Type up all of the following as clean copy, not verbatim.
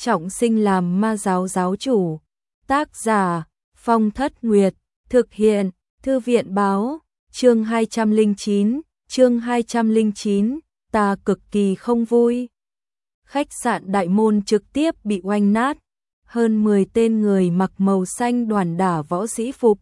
trọng sinh làm ma giáo giáo chủ. Tác giả Phong Thất Nguyệt. Thực hiện Thư viện báo. Chương 209, ta cực kỳ không vui. Khách sạn Đại Môn trực tiếp bị oanh nát. Hơn 10 tên người mặc màu xanh đoàn đả võ sĩ phục,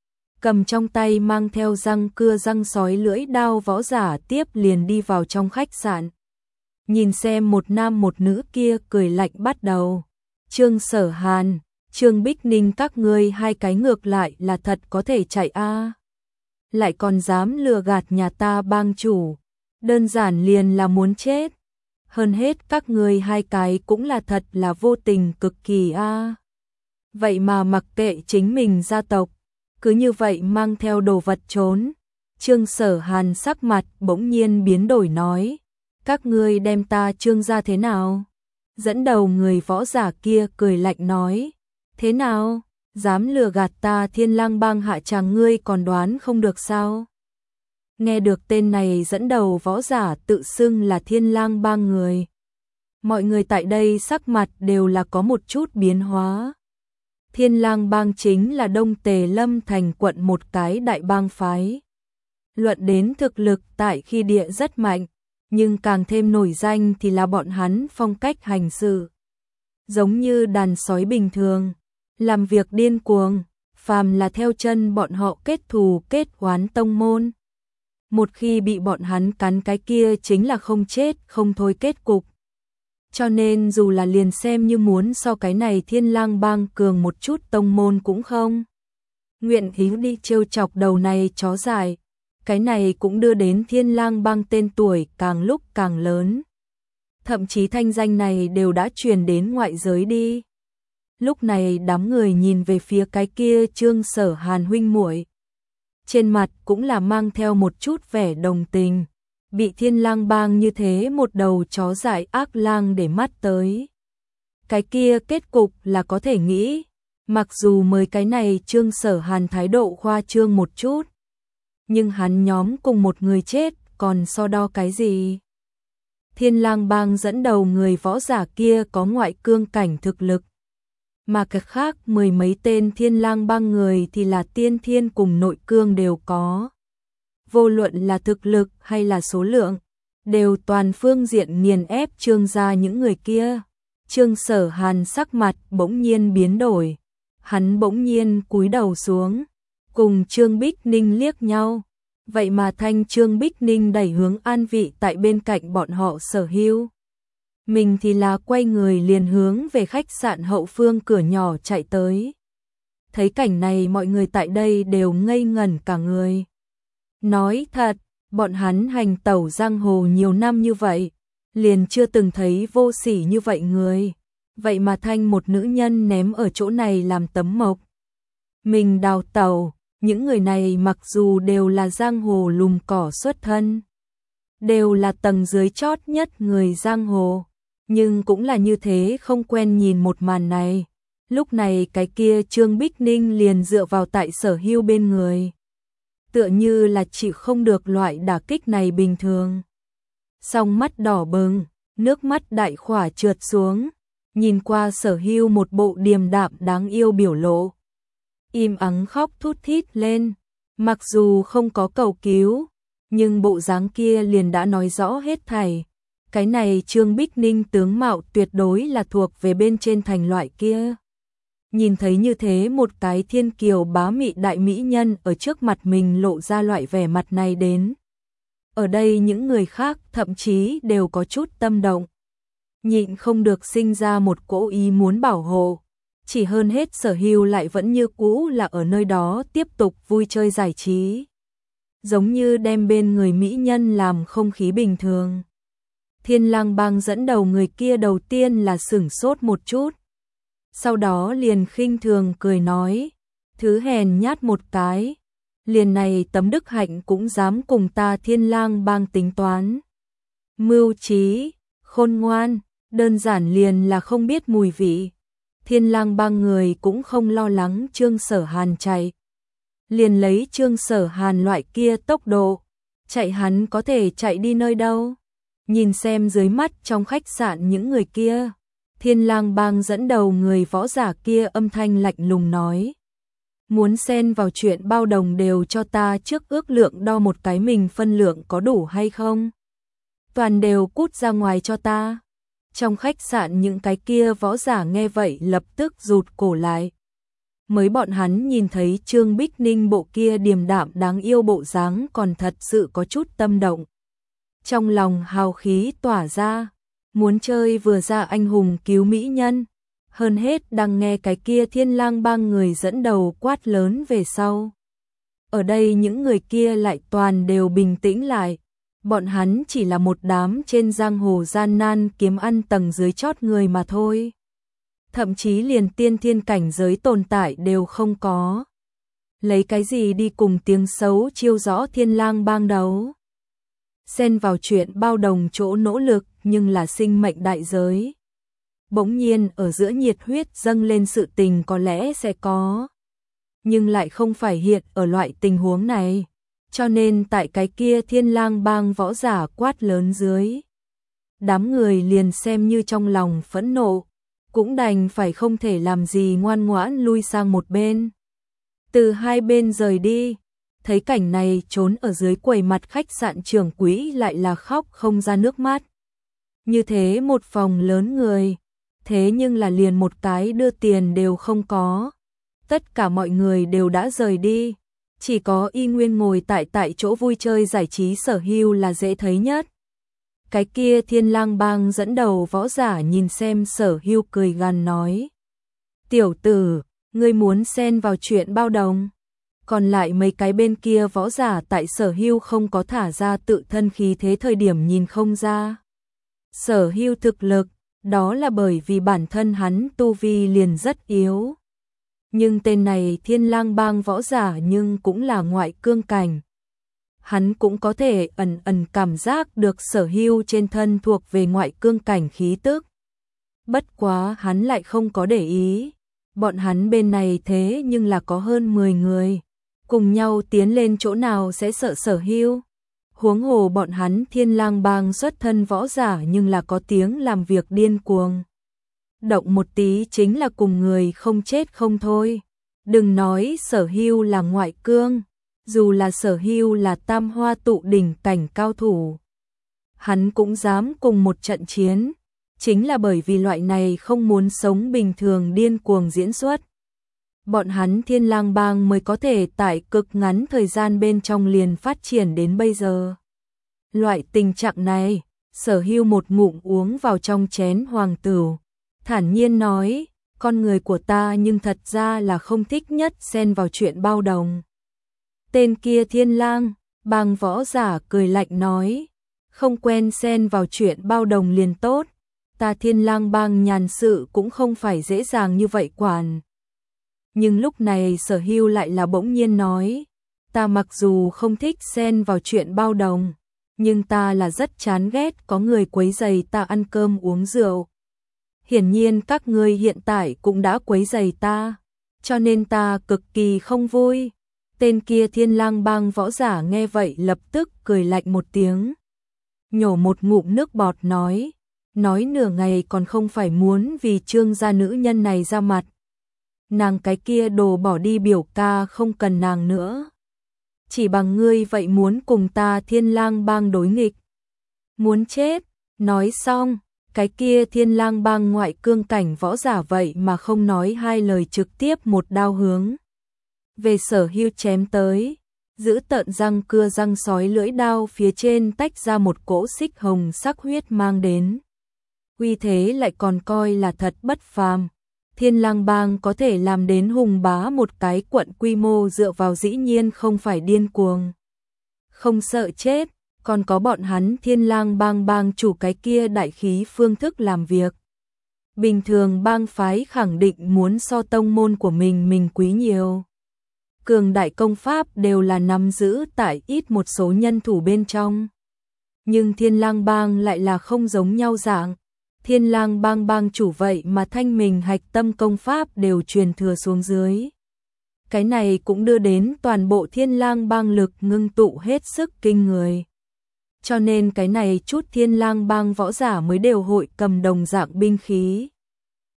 cầm trong tay mang theo răng cưa răng sói lưỡi đao võ giả tiếp liền đi vào trong khách sạn. Nhìn xem một nam một nữ kia cười lạnh bắt đầu. Trương Sở Hàn, Trương Bích Ninh các ngươi hai cái ngược lại là thật có thể chạy a, lại còn dám lừa gạt nhà ta bang chủ, đơn giản liền là muốn chết. Hơn hết các ngươi hai cái cũng là thật là vô tình cực kỳ a. Vậy mà mặc kệ chính mình gia tộc, cứ như vậy mang theo đồ vật trốn. Trương Sở Hàn sắc mặt bỗng nhiên biến đổi nói, các ngươi đem ta Trương gia thế nào? Dẫn đầu người võ giả kia cười lạnh nói, thế nào? Dám lừa gạt ta Thiên Lang bang hạ tràng ngươi còn đoán không được sao? Nghe được tên này dẫn đầu võ giả tự xưng là Thiên Lang bang người, mọi người tại đây sắc mặt đều là có một chút biến hóa. Thiên Lang bang chính là Đông Tề Lâm thành quận một cái đại bang phái. Luận đến thực lực tại khi địa rất mạnh, nhưng càng thêm nổi danh thì là bọn hắn phong cách hành sự giống như đàn sói bình thường, làm việc điên cuồng, phàm là theo chân bọn họ kết thù kết oán tông môn. Một khi bị bọn hắn cắn cái kia chính là không chết không thôi kết cục. Cho nên dù là liền xem như muốn so cái này Thiên Lang bang cường một chút tông môn cũng không nguyện ý đi trêu chọc đầu này chó dại. Cái này cũng đưa đến Thiên Lang bang tên tuổi càng lúc càng lớn. Thậm chí thanh danh này đều đã truyền đến ngoại giới đi. Lúc này đám người nhìn về phía cái kia Trương Sở Hàn huynh muội, trên mặt cũng là mang theo một chút vẻ đồng tình. Bị Thiên Lang bang như thế một đầu chó dại ác lang để mắt tới, cái kia kết cục là có thể nghĩ. Mặc dù mới cái này Trương Sở Hàn thái độ khoa trương một chút, nhưng hắn nhóm cùng một người chết còn so đo cái gì? Thiên Lang bang dẫn đầu người võ giả kia có ngoại cương cảnh thực lực, mà cái khác mười mấy tên Thiên Lang bang người thì là tiên thiên cùng nội cương đều có. Vô luận là thực lực hay là số lượng, đều toàn phương diện nghiền ép Trương gia những người kia. Trương Sở Hàn sắc mặt bỗng nhiên biến đổi, hắn bỗng nhiên cúi đầu xuống, cùng Trương Bích Ninh liếc nhau. Vậy mà thanh Trương Bích Ninh đẩy hướng an vị tại bên cạnh bọn họ Sở Hưu. Mình thì là quay người liền hướng về khách sạn hậu phương cửa nhỏ chạy tới. Thấy cảnh này mọi người tại đây đều ngây ngẩn cả người. Nói thật, bọn hắn hành tẩu giang hồ nhiều năm như vậy, liền chưa từng thấy vô sỉ như vậy người. Vậy mà thanh một nữ nhân ném ở chỗ này làm tấm mộc. Mình đào tẩu, những người này mặc dù đều là giang hồ lùm cỏ xuất thân, đều là tầng dưới chót nhất người giang hồ, nhưng cũng là như thế không quen nhìn một màn này. Lúc này cái kia Trương Bích Ninh liền dựa vào tại Sở Hưu bên người, tựa như là chịu không được loại đả kích này bình thường. Song mắt đỏ bừng, nước mắt đại khỏa trượt xuống, nhìn qua Sở Hưu một bộ điềm đạm đáng yêu biểu lộ, im ắng khóc thút thít lên. Mặc dù không có cầu cứu, nhưng bộ dáng kia liền đã nói rõ hết thảy. Cái này Trương Bích Ninh tướng mạo tuyệt đối là thuộc về bên trên thành loại kia. Nhìn thấy như thế một cái thiên kiều bá mị đại mỹ nhân ở trước mặt mình lộ ra loại vẻ mặt này đến, ở đây những người khác thậm chí đều có chút tâm động, nhịn không được sinh ra một cỗ ý muốn bảo hộ. Chỉ hơn hết Sở Hưu lại vẫn như cũ là ở nơi đó tiếp tục vui chơi giải trí, giống như đem bên người mỹ nhân làm không khí bình thường. Thiên Lang bang dẫn đầu người kia đầu tiên là sửng sốt một chút, sau đó liền khinh thường cười nói, thứ hèn nhát một cái, liền này tấm đức hạnh cũng dám cùng ta Thiên Lang bang tính toán. Mưu trí, khôn ngoan, đơn giản liền là không biết mùi vị. Thiên Lang bang người cũng không lo lắng Trương Sở Hàn chạy, liền lấy Trương Sở Hàn loại kia tốc độ, chạy hắn có thể chạy đi nơi đâu. Nhìn xem dưới mắt trong khách sạn những người kia, Thiên Lang Bang dẫn đầu người võ giả kia âm thanh lạnh lùng nói. Muốn xen vào chuyện bao đồng đều cho ta trước ước lượng đo một cái mình phân lượng có đủ hay không. Toàn đều cút ra ngoài cho ta. Trong khách sạn những cái kia võ giả nghe vậy lập tức rụt cổ lại. Mới bọn hắn nhìn thấy Trương Bích Ninh bộ kia điềm đạm đáng yêu bộ dáng còn thật sự có chút tâm động. Trong lòng hào khí tỏa ra, muốn chơi vừa ra anh hùng cứu mỹ nhân. Hơn hết đang nghe cái kia Thiên Lang Bang người dẫn đầu quát lớn về sau. Ở đây những người kia lại toàn đều bình tĩnh lại. Bọn hắn chỉ là một đám trên giang hồ gian nan kiếm ăn tầng dưới chót người mà thôi. Thậm chí liền tiên thiên cảnh giới tồn tại đều không có. Lấy cái gì đi cùng tiếng xấu chiêu rõ Thiên Lang Bang đấu. Xen vào chuyện bao đồng chỗ nỗ lực nhưng là sinh mệnh đại giới. Bỗng nhiên ở giữa nhiệt huyết dâng lên sự tình có lẽ sẽ có. Nhưng lại không phải hiện ở loại tình huống này. Cho nên tại cái kia Thiên Lang Bang võ giả quát lớn dưới. Đám người liền xem như trong lòng phẫn nộ. Cũng đành phải không thể làm gì ngoan ngoãn lui sang một bên. Từ hai bên rời đi. Thấy cảnh này trốn ở dưới quầy mặt khách sạn trưởng quỹ lại là khóc không ra nước mắt. Như thế một phòng lớn người. Thế nhưng là liền một cái đưa tiền đều không có. Tất cả mọi người đều đã rời đi. Chỉ có Y Nguyên ngồi tại chỗ vui chơi giải trí Sở Hưu là dễ thấy nhất. Cái kia Thiên Lang Bang dẫn đầu võ giả nhìn xem Sở Hưu cười gằn nói. Tiểu tử, ngươi muốn xen vào chuyện bao đồng. Còn lại mấy cái bên kia võ giả tại Sở Hưu không có thả ra tự thân khí thế thời điểm nhìn không ra. Sở Hưu thực lực, đó là bởi vì bản thân hắn tu vi liền rất yếu. Nhưng tên này Thiên Lang Bang võ giả nhưng cũng là ngoại cương cảnh. Hắn cũng có thể ẩn ẩn cảm giác được Sở Hưu trên thân thuộc về ngoại cương cảnh khí tức. Bất quá hắn lại không có để ý. Bọn hắn bên này thế nhưng là có hơn 10 người. Cùng nhau tiến lên chỗ nào sẽ sợ Sở Hưu. Huống hồ bọn hắn Thiên Lang Bang xuất thân võ giả nhưng là có tiếng làm việc điên cuồng. Động một tí chính là cùng người không chết không thôi. Đừng nói Sở Hưu là ngoại cương, dù là Sở Hưu là tam hoa tụ đỉnh cảnh cao thủ. Hắn cũng dám cùng một trận chiến, chính là bởi vì loại này không muốn sống bình thường điên cuồng diễn xuất. Bọn hắn Thiên Lang Bang mới có thể tại cực ngắn thời gian bên trong liền phát triển đến bây giờ. Loại tình trạng này, Sở Hưu một ngụm uống vào trong chén hoàng tửu, thản nhiên nói, con người của ta nhưng thật ra là không thích nhất xen vào chuyện bao đồng. Tên kia Thiên Lang Bang võ giả cười lạnh nói, không quen xen vào chuyện bao đồng liền tốt, ta Thiên Lang Bang nhàn sự cũng không phải dễ dàng như vậy quản. Nhưng lúc này Sở Hưu lại là bỗng nhiên nói, ta mặc dù không thích xen vào chuyện bao đồng, nhưng ta là rất chán ghét có người quấy rầy ta ăn cơm uống rượu. Hiển nhiên các ngươi hiện tại cũng đã quấy rầy ta, cho nên ta cực kỳ không vui. Tên kia Thiên Lang Bang võ giả nghe vậy lập tức cười lạnh một tiếng. Nhổ một ngụm nước bọt nói nửa ngày còn không phải muốn vì Trương gia nữ nhân này ra mặt. Nàng cái kia đồ bỏ đi biểu ca không cần nàng nữa. Chỉ bằng ngươi vậy muốn cùng ta Thiên Lang Bang đối nghịch. Muốn chết, nói xong, cái kia Thiên Lang Bang ngoại cương cảnh võ giả vậy mà không nói hai lời trực tiếp một đao hướng về Sở Hưu chém tới, giữ tợn răng cưa răng sói lưỡi đao phía trên tách ra một cỗ xích hồng sắc huyết mang đến. Uy thế lại còn coi là thật bất phàm. Thiên Lang Bang có thể làm đến hùng bá một cái quận quy mô dựa vào dĩ nhiên không phải điên cuồng. Không sợ chết, còn có bọn hắn Thiên Lang Bang bang chủ cái kia đại khí phương thức làm việc. Bình thường bang phái khẳng định muốn so tông môn của mình quý nhiều. Cường đại công pháp đều là nắm giữ tại ít một số nhân thủ bên trong. Nhưng Thiên Lang Bang lại là không giống nhau dạng. Thiên Lang Bang bang chủ vậy mà thanh mình hạch tâm công pháp đều truyền thừa xuống dưới. Cái này cũng đưa đến toàn bộ Thiên Lang Bang lực ngưng tụ hết sức kinh người. Cho nên cái này chút Thiên Lang Bang võ giả mới đều hội cầm đồng dạng binh khí.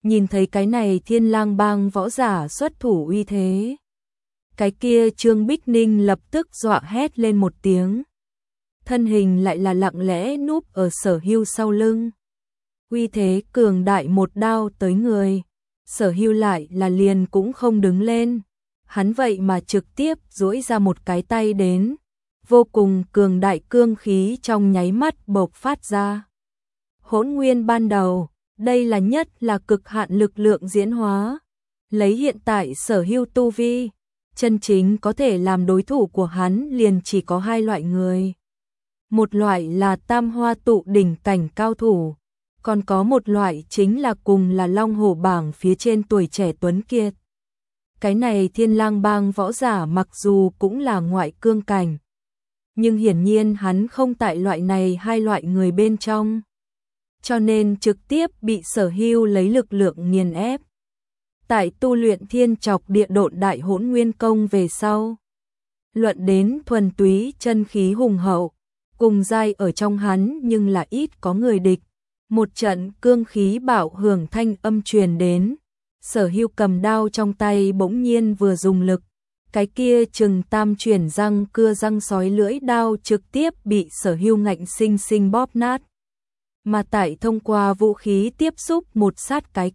Nhìn thấy cái này Thiên Lang Bang võ giả xuất thủ uy thế. Cái kia Trương Bích Ninh lập tức dọa hét lên một tiếng. Thân hình lại là lặng lẽ núp ở Sở Hưu sau lưng. Uy thế cường đại một đao tới người. Sở Hưu lại là liền cũng không đứng lên. Hắn vậy mà trực tiếp duỗi ra một cái tay đến. Vô cùng cường đại cương khí trong nháy mắt bộc phát ra. Hỗn nguyên ban đầu, đây là nhất là cực hạn lực lượng diễn hóa. Lấy hiện tại Sở Hưu tu vi, chân chính có thể làm đối thủ của hắn liền chỉ có hai loại người. Một loại là tam hoa tụ đỉnh cảnh cao thủ, còn có một loại chính là cùng là Long Hổ bảng phía trên tuổi trẻ tuấn kiệt. Cái này Thiên Lang Bang võ giả mặc dù cũng là ngoại cương cảnh, nhưng hiển nhiên hắn không tại loại này hai loại người bên trong, cho nên trực tiếp bị Sở Hưu lấy lực lượng nghiền ép. Tại tu luyện Thiên Trọc Địa Độn Đại Hỗn Nguyên Công về sau, luận đến thuần túy chân khí hùng hậu, cùng giai ở trong hắn nhưng là ít có người địch. Một trận cương khí bạo hưởng thanh âm truyền đến, Sở Hưu cầm đao trong tay bỗng nhiên vừa dùng lực, cái kia chừng tam chuyển răng cưa răng sói lưỡi đao trực tiếp bị Sở Hưu ngạnh sinh sinh bóp nát. Mà tại thông qua vũ khí tiếp xúc một sát cái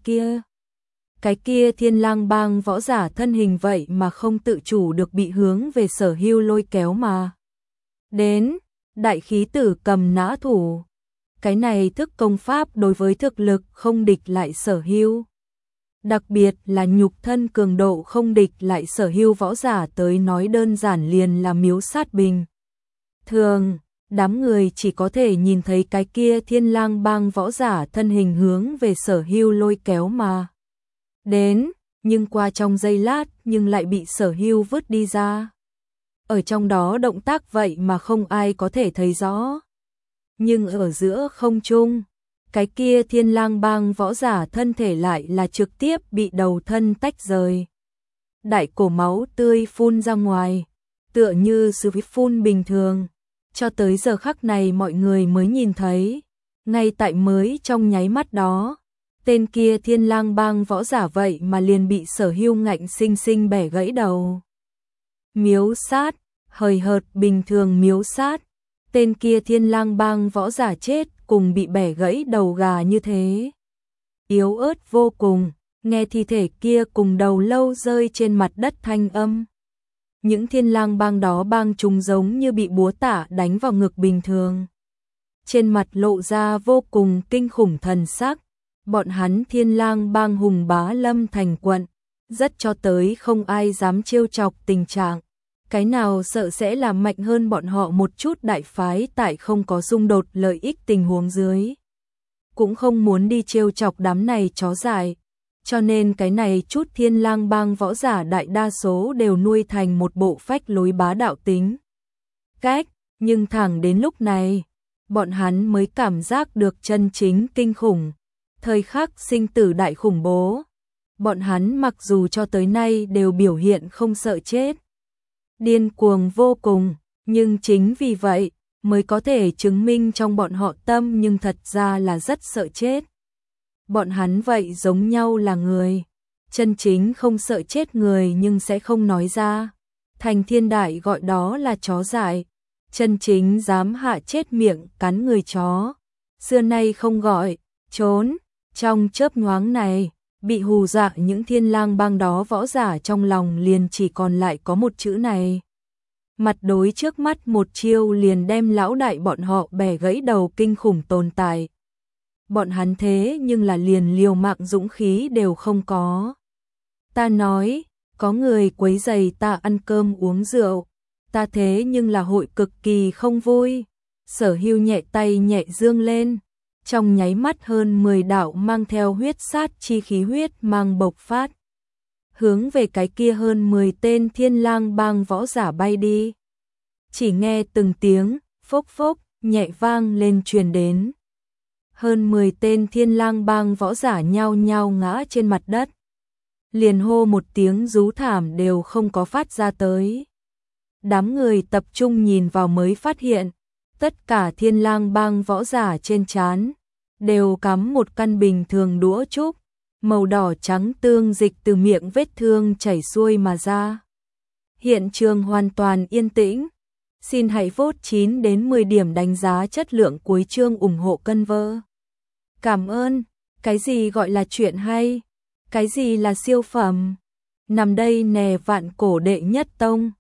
kia Thiên Lang Bang võ giả thân hình vậy mà không tự chủ được bị hướng về Sở Hưu lôi kéo mà đến. Đại khí tử cầm nã thủ. Cái này thức công pháp đối với thực lực không địch lại Sở Hưu, đặc biệt là nhục thân cường độ không địch lại Sở Hưu võ giả tới nói đơn giản liền là miếu sát bình thường. Đám người chỉ có thể nhìn thấy cái kia Thiên Lang Bang võ giả thân hình hướng về Sở Hưu lôi kéo mà đến, nhưng qua trong giây lát nhưng lại bị Sở Hưu vứt đi ra. Ở trong đó động tác vậy mà không ai có thể thấy rõ. Nhưng ở giữa không trung, cái kia Thiên Lang Bang võ giả thân thể lại là trực tiếp bị đầu thân tách rời. Đại cổ máu tươi phun ra ngoài, tựa như sự phun bình thường. Cho tới giờ khắc này mọi người mới nhìn thấy, ngay tại mới trong nháy mắt đó, tên kia Thiên Lang Bang võ giả vậy mà liền bị Sở Hưu ngạnh sinh sinh bẻ gãy đầu. Miếu sát, hời hợt bình thường miếu sát, tên kia Thiên Lang Bang võ giả chết cùng bị bẻ gãy đầu gà như thế. Yếu ớt vô cùng, nghe thi thể kia cùng đầu lâu rơi trên mặt đất thanh âm. Những Thiên Lang Bang đó bang chúng giống như bị búa tạ đánh vào ngực bình thường. Trên mặt lộ ra vô cùng kinh khủng thần sắc, bọn hắn Thiên Lang Bang hùng bá lâm thành quận, rất cho tới không ai dám trêu chọc tình trạng. Cái nào sợ sẽ làm mạnh hơn bọn họ một chút đại phái tại không có xung đột lợi ích tình huống dưới. Cũng không muốn đi trêu chọc đám này chó dại. Cho nên cái này chút Thiên Lang Bang võ giả đại đa số đều nuôi thành một bộ phách lối bá đạo tính cách, nhưng thẳng đến lúc này, bọn hắn mới cảm giác được chân chính kinh khủng, thời khắc sinh tử đại khủng bố. Bọn hắn mặc dù cho tới nay đều biểu hiện không sợ chết, điên cuồng vô cùng, nhưng chính vì vậy mới có thể chứng minh trong bọn họ tâm nhưng thật ra là rất sợ chết. Bọn hắn vậy giống nhau là người, chân chính không sợ chết người nhưng sẽ không nói ra. Thành thiên đại gọi đó là chó dại, chân chính dám hạ chết miệng cắn người chó. Xưa nay không gọi, trốn, trong chớp nhoáng này, bị hù dọa những Thiên Lang Bang đó võ giả trong lòng liền chỉ còn lại có một chữ này. Mặt đối trước mắt một chiêu liền đem lão đại bọn họ bẻ gãy đầu kinh khủng tồn tại. Bọn hắn thế nhưng là liền liều mạng dũng khí đều không có. Ta nói, có người quấy rầy ta ăn cơm uống rượu, ta thế nhưng là hội cực kỳ không vui. Sở Hưu nhẹ tay nhẹ dương lên, trong nháy mắt hơn 10 đạo mang theo huyết sát chi khí huyết mang bộc phát, hướng về cái kia hơn 10 tên Thiên Lang Bang võ giả bay đi. Chỉ nghe từng tiếng phốc phốc nhẹ vang lên truyền đến. Hơn 10 tên Thiên Lang Bang võ giả nhao nhao ngã trên mặt đất. Liền hô một tiếng rú thảm đều không có phát ra tới. Đám người tập trung nhìn vào mới phát hiện, tất cả Thiên Lang Bang võ giả trên trán đều cắm một căn bình thường đũa trúc, màu đỏ trắng tương dịch từ miệng vết thương chảy xuôi mà ra. Hiện trường hoàn toàn yên tĩnh. Xin hãy vote 9 đến 10 điểm đánh giá chất lượng cuối chương ủng hộ Conver. Cảm ơn. Cái gì gọi là chuyện hay? Cái gì là siêu phẩm? Nằm đây nè vạn cổ đệ nhất tông.